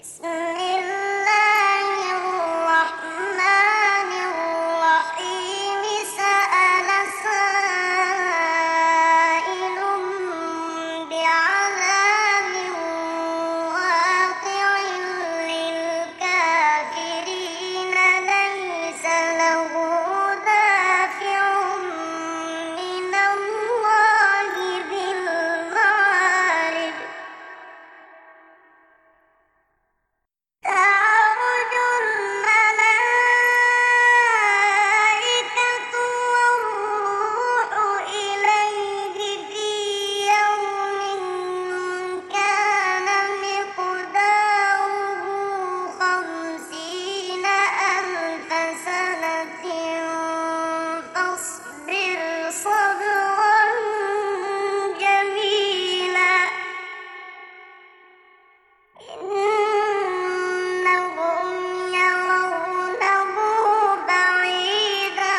بسم الله الرحمن الرحيم سأل سائل بعذاب واقع للكافرين ليس له دافع من الله ذي المعارج تعرج الملائكة والروح إليه في يوم كان مقداره 50,000 سنة فاصبر صبرا جميلا إنهم يرونه بعيدا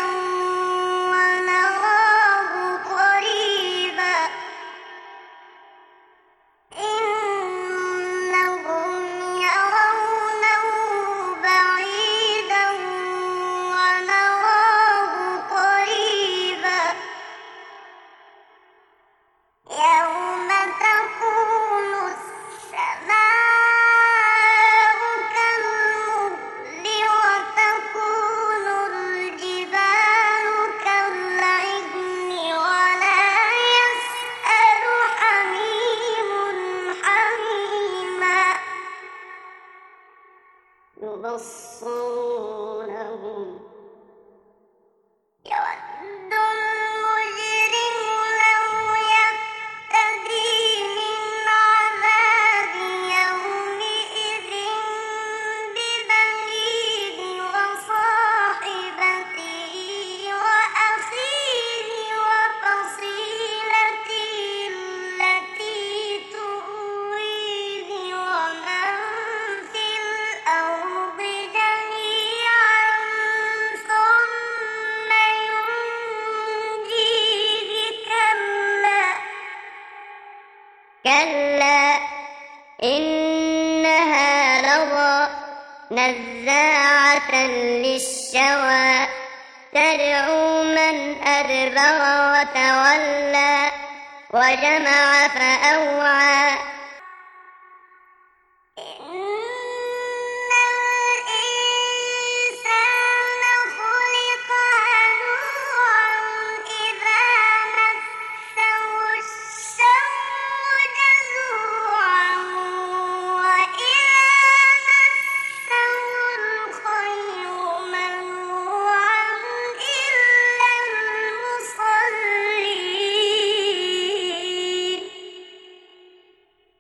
ونراه قريبا إنهم يرونه بعيدا ونراه قريبا يوم تكون السماء كالمهل وتكون الجبال كالعهن ولا يسأل حميم حميما يبصرونهم يود المجرم لو يفتدي من عذاب يومئذ ببنيه وصاحبته وأخيه وفصيلته التي تؤويه ومن في الأرض جميعا ثم ينجيه كلا إنها لظى نزاعة للشوى تدعو من أدبر وتولى وجمع فأوعى إن الإنسان خلق هلوعا إذا مسه الشر جزوعا وإذا مسه الخير منوعا إلا المصلين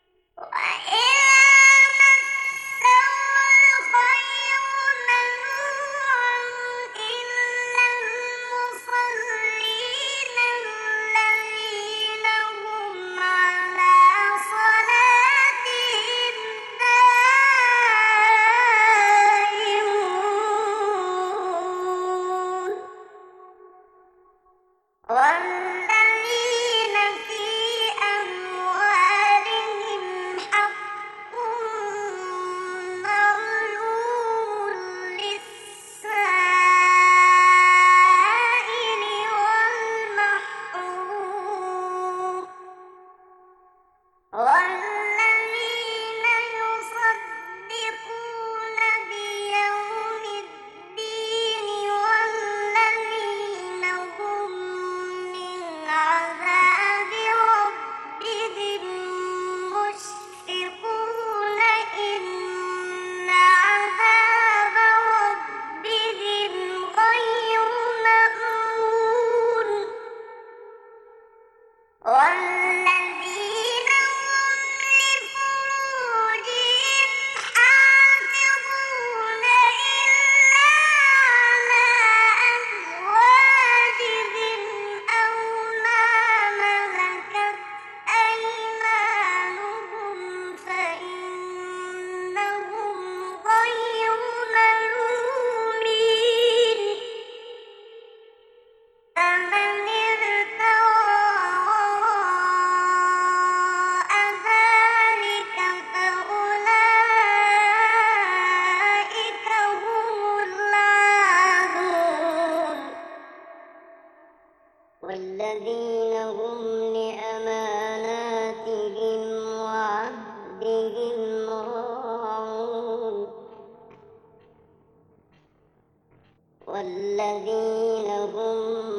والذين هم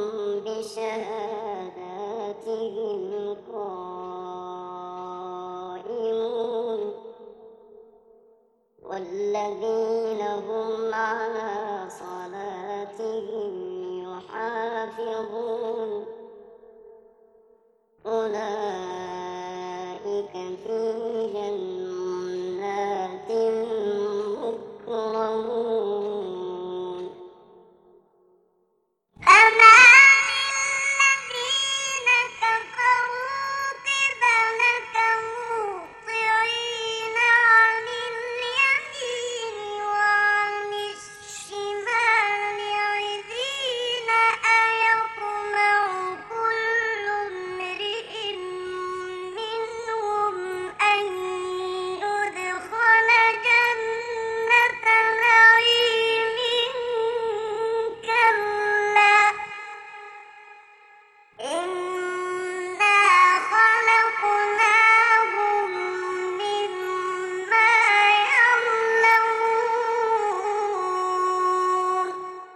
بشهاداتهم قائمون والذين هم على صلاتهم يحافظون أولئك في جنات مكرمون فما للذين كفروا قبلك مهطعين عن اليمين وعن الشمال عزين أيطمع كل امرئ منهم أن يدخل جنة نعيم كلا إنا خلقناهم مما يعلمون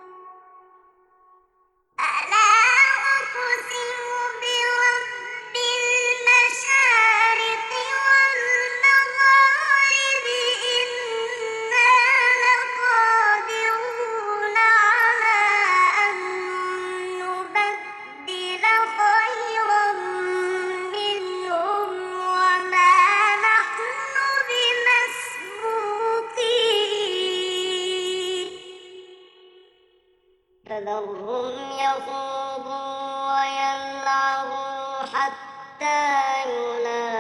ألا أقسم برب المشارق والمغارب إنا لقادرون على أن نبدل خيرا منهم وما نحن بمسبوقين فذرهم يخوضوا ويلعبوا حتى يلاقوا